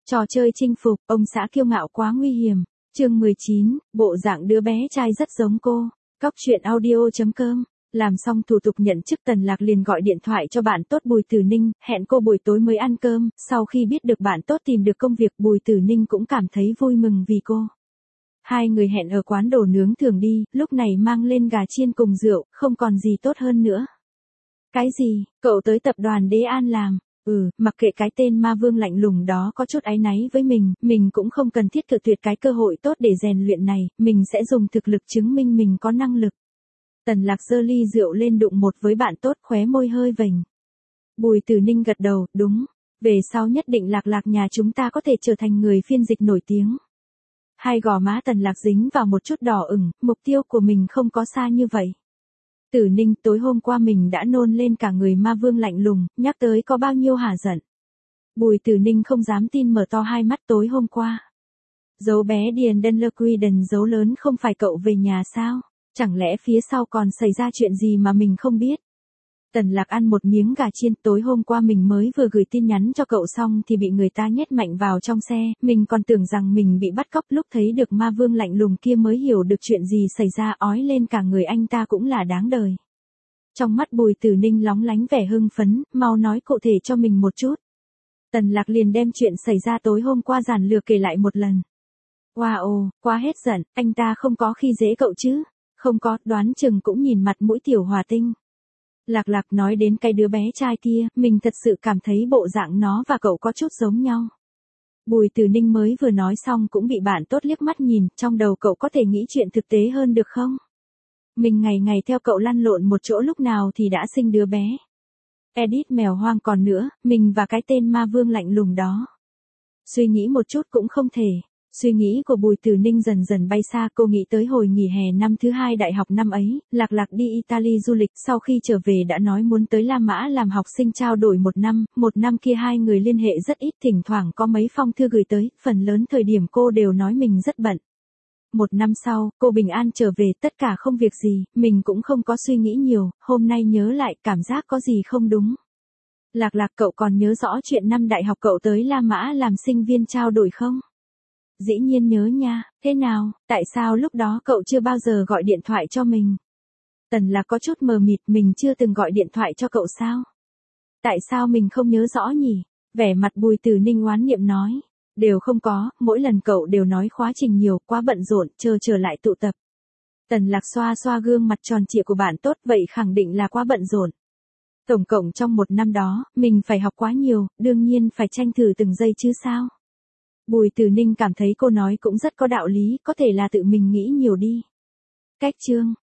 Trò chơi chinh phục, ông xã kiêu ngạo quá nguy hiểm. Chương 19, bộ dạng đứa bé trai rất giống cô. Cóc truyện audio.com. Làm xong thủ tục nhận chức, Tần Lạc liền gọi điện thoại cho bạn tốt Bùi Tử Ninh, hẹn cô buổi tối mới ăn cơm. Sau khi biết được bạn tốt tìm được công việc, Bùi Tử Ninh cũng cảm thấy vui mừng vì cô. Hai người hẹn ở quán đồ nướng thường đi, lúc này mang lên gà chiên cùng rượu, không còn gì tốt hơn nữa. Cái gì, cậu tới tập đoàn Đế An làm? Mặc kệ cái tên ma vương lạnh lùng đó có chút áy náy với mình cũng không cần thiết cự tuyệt cái cơ hội tốt để rèn luyện này, mình sẽ dùng thực lực chứng minh mình có năng lực. Tần Lạc giơ ly rượu lên đụng một với bạn tốt, khóe môi hơi vểnh. Bùi Tử Ninh gật đầu, đúng, về sau nhất định Lạc nhà chúng ta có thể trở thành người phiên dịch nổi tiếng. Hai gò má Tần Lạc dính vào một chút đỏ ửng, mục tiêu của mình không có xa như vậy. Tử Ninh, tối hôm qua mình đã nôn lên cả người ma vương lạnh lùng, nhắc tới có bao nhiêu hả giận. Bùi Tử Ninh không dám tin, mở to hai mắt. Tối hôm qua. Dấu bé Điền Denlerquiden dấu lớn không phải cậu về nhà sao? Chẳng lẽ phía sau còn xảy ra chuyện gì mà mình không biết? Tần Lạc ăn một miếng gà chiên. Tối hôm qua mình mới vừa gửi tin nhắn cho cậu xong thì bị người ta nhét mạnh vào trong xe, mình còn tưởng rằng mình bị bắt cóc, lúc thấy được ma vương lạnh lùng kia mới hiểu được chuyện gì xảy ra, ói lên cả người. Anh ta cũng là đáng đời. Trong mắt Bùi Tử Ninh lóng lánh vẻ hưng phấn, mau nói cụ thể cho mình một chút. Tần Lạc liền đem chuyện xảy ra tối hôm qua giản lược kể lại một lần. Wow, quá hết giận, anh ta không có khi dễ cậu chứ? Không có, đoán chừng cũng nhìn mặt mũi tiểu hòa tinh. Lạc nói đến cái đứa bé trai kia, mình thật sự cảm thấy bộ dạng nó và cậu có chút giống nhau. Bùi Tử Ninh mới vừa nói xong cũng bị bạn tốt liếc mắt nhìn, trong đầu cậu có thể nghĩ chuyện thực tế hơn được không? Mình ngày ngày theo cậu lăn lộn một chỗ, lúc nào thì đã sinh đứa bé. Edit mèo hoang, còn nữa, mình và cái tên ma vương lạnh lùng đó. Suy nghĩ một chút cũng không thể. Suy nghĩ của Bùi Tử Ninh dần dần bay xa, cô nghĩ tới hồi nghỉ hè năm thứ 2 đại học năm ấy, Lạc đi Italy du lịch, sau khi trở về đã nói muốn tới La Mã làm học sinh trao đổi một năm kia hai người liên hệ rất ít, thỉnh thoảng có mấy phong thư gửi tới, phần lớn thời điểm cô đều nói mình rất bận. Một năm sau, cô bình an trở về, tất cả không việc gì, mình cũng không có suy nghĩ nhiều, hôm nay nhớ lại cảm giác có gì không đúng. Lạc cậu còn nhớ rõ chuyện năm đại học cậu tới La Mã làm sinh viên trao đổi không? Dĩ nhiên nhớ nha, thế nào, tại sao lúc đó cậu chưa bao giờ gọi điện thoại cho mình? Tần Lạc có chút mờ mịt, mình chưa từng gọi điện thoại cho cậu sao? Tại sao mình không nhớ rõ nhỉ? Vẻ mặt Bùi Tử Ninh oán niệm nói. Đều không có, mỗi lần cậu đều nói khóa trình nhiều, quá bận rộn, trở lại tụ tập. Tần Lạc xoa xoa gương mặt tròn trịa của bạn tốt, vậy khẳng định là quá bận rộn. Tổng cộng trong một năm đó, mình phải học quá nhiều, đương nhiên phải tranh thủ từng giây chứ sao? Bùi Tử Ninh cảm thấy cô nói cũng rất có đạo lý, có thể là tự mình nghĩ nhiều đi. Cách chương.